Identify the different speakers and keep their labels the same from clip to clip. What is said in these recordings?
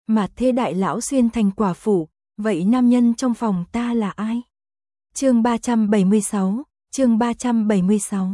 Speaker 1: mà thê đại lão xuyên thành quả phụ, vậy nam nhân trong phòng ta là ai? Chương 376, chương 376.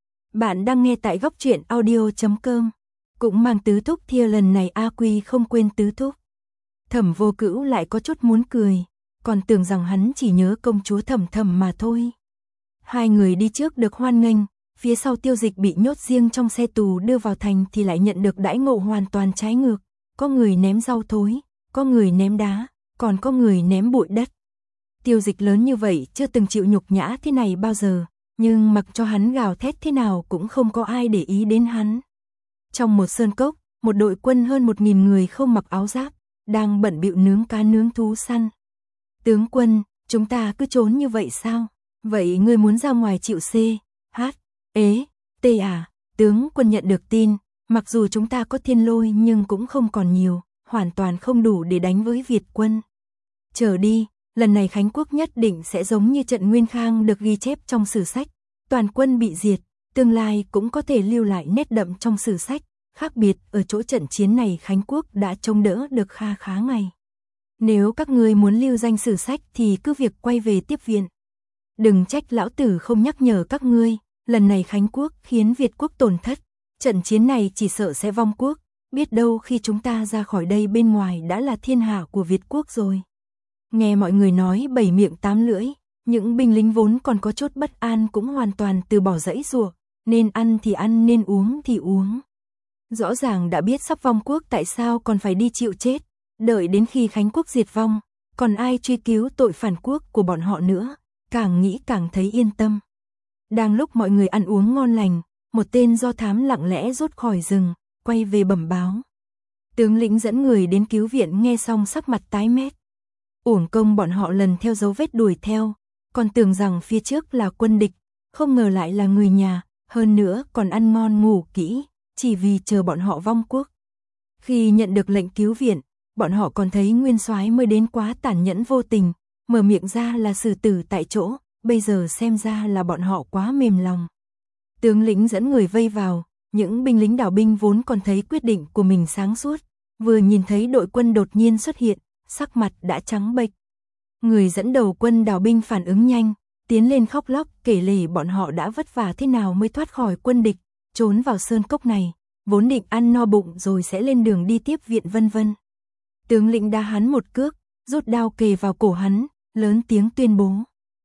Speaker 1: Bạn đang nghe tại góc truyện audio.com. Cũng mang tứ thúc thia lần này A Quy không quên tứ thúc. Thẩm Vô Cữu lại có chút muốn cười, còn tưởng rằng hắn chỉ nhớ công chúa Thẩm Thẩm mà thôi. Hai người đi trước được hoan nghênh, phía sau Tiêu Dịch bị nhốt riêng trong xe tù đưa vào thành thì lại nhận được đãi ngộ hoàn toàn trái ngược. Có người ném rau thối, có người ném đá, còn có người ném bụi đất. Tiêu Dịch lớn như vậy chưa từng chịu nhục nhã thế này bao giờ, nhưng mặc cho hắn gào thét thế nào cũng không có ai để ý đến hắn. Trong một sơn cốc, một đội quân hơn 1000 người không mặc áo giáp, đang bận bịu nướng cá nướng thú săn. Tướng quân, chúng ta cứ trốn như vậy sao? Vậy ngươi muốn ra ngoài chịu C, H, ế, T à? Tướng quân nhận được tin, mặc dù chúng ta có thiên lôi nhưng cũng không còn nhiều, hoàn toàn không đủ để đánh với Việt quân. Chờ đi, lần này Khánh Quốc nhất định sẽ giống như trận Nguyên Khang được ghi chép trong sử sách. Toàn quân bị diệt, tương lai cũng có thể lưu lại nét đậm trong sử sách. Khác biệt ở chỗ trận chiến này Khánh Quốc đã chống đỡ được kha khá ngày. Nếu các ngươi muốn lưu danh sử sách thì cứ việc quay về tiếp viện. Đừng trách lão tử không nhắc nhở các ngươi, lần này Khánh Quốc khiến Việt quốc tổn thất. Trận chiến này chỉ sợ sẽ vong quốc, biết đâu khi chúng ta ra khỏi đây bên ngoài đã là thiên hạ của Việt quốc rồi. Nghe mọi người nói bảy miệng tám lưỡi, những binh lính vốn còn có chút bất an cũng hoàn toàn từ bỏ giãy giụa, nên ăn thì ăn nên uống thì uống. Rõ ràng đã biết sắp vong quốc tại sao còn phải đi chịu chết, đợi đến khi Khánh Quốc diệt vong, còn ai truy cứu tội phản quốc của bọn họ nữa, càng nghĩ càng thấy yên tâm. Đang lúc mọi người ăn uống ngon lành, một tên do thám lặng lẽ rút khỏi rừng, quay về bẩm báo. Tướng lĩnh dẫn người đến cứu viện nghe xong sắc mặt tái mét. Uổng công bọn họ lần theo dấu vết đuổi theo, còn tưởng rằng phía trước là quân địch, không ngờ lại là người nhà, hơn nữa còn ăn ngon ngủ kỹ, chỉ vì chờ bọn họ vong quốc. Khi nhận được lệnh cứu viện, bọn họ còn thấy Nguyên Soái mới đến quá tàn nhẫn vô tình, mở miệng ra là xử tử tại chỗ, bây giờ xem ra là bọn họ quá mềm lòng. Tướng lĩnh dẫn người vây vào, những binh lính đảo binh vốn còn thấy quyết định của mình sáng suốt, vừa nhìn thấy đội quân đột nhiên xuất hiện, sắc mặt đã trắng bệch. Người dẫn đầu quân đảo binh phản ứng nhanh, tiến lên khóc lóc kể lể bọn họ đã vất vả thế nào mới thoát khỏi quân địch, trốn vào sơn cốc này, vốn định ăn no bụng rồi sẽ lên đường đi tiếp viện vân vân. Tướng lĩnh đá hắn một cước, rút đao kề vào cổ hắn, lớn tiếng tuyên bố: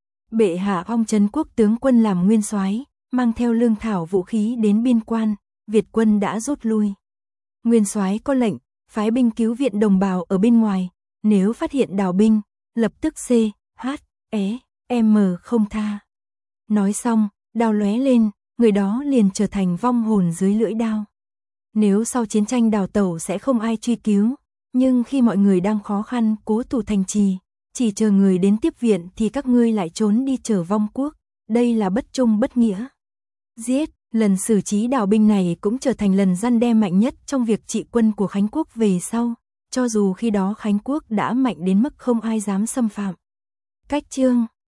Speaker 1: Bệ hạ phong Trấn Quốc tướng quân làm nguyên soái, mang theo lương thảo vũ khí đến biên quan, Việt quân đã rút lui. Nguyên soái có lệnh, phái binh cứu viện đồng bào ở bên ngoài, nếu phát hiện đào binh, lập tức C, H, E, M không tha. Nói xong, đao lóe lên, người đó liền trở thành vong hồn dưới lưỡi đao. Nếu sau chiến tranh đào tẩu sẽ không ai truy cứu, nhưng khi mọi người đang khó khăn cố thủ thành trì, chỉ chờ người đến tiếp viện thì các ngươi lại trốn đi chờ vong quốc, đây là bất trung bất nghĩa. Giết, lần xử trí đào binh này cũng trở thành lần răn đe mạnh nhất trong việc trị quân của Khánh Quốc về sau, cho dù khi đó Khánh Quốc đã mạnh đến mức không ai dám xâm phạm. Cách chương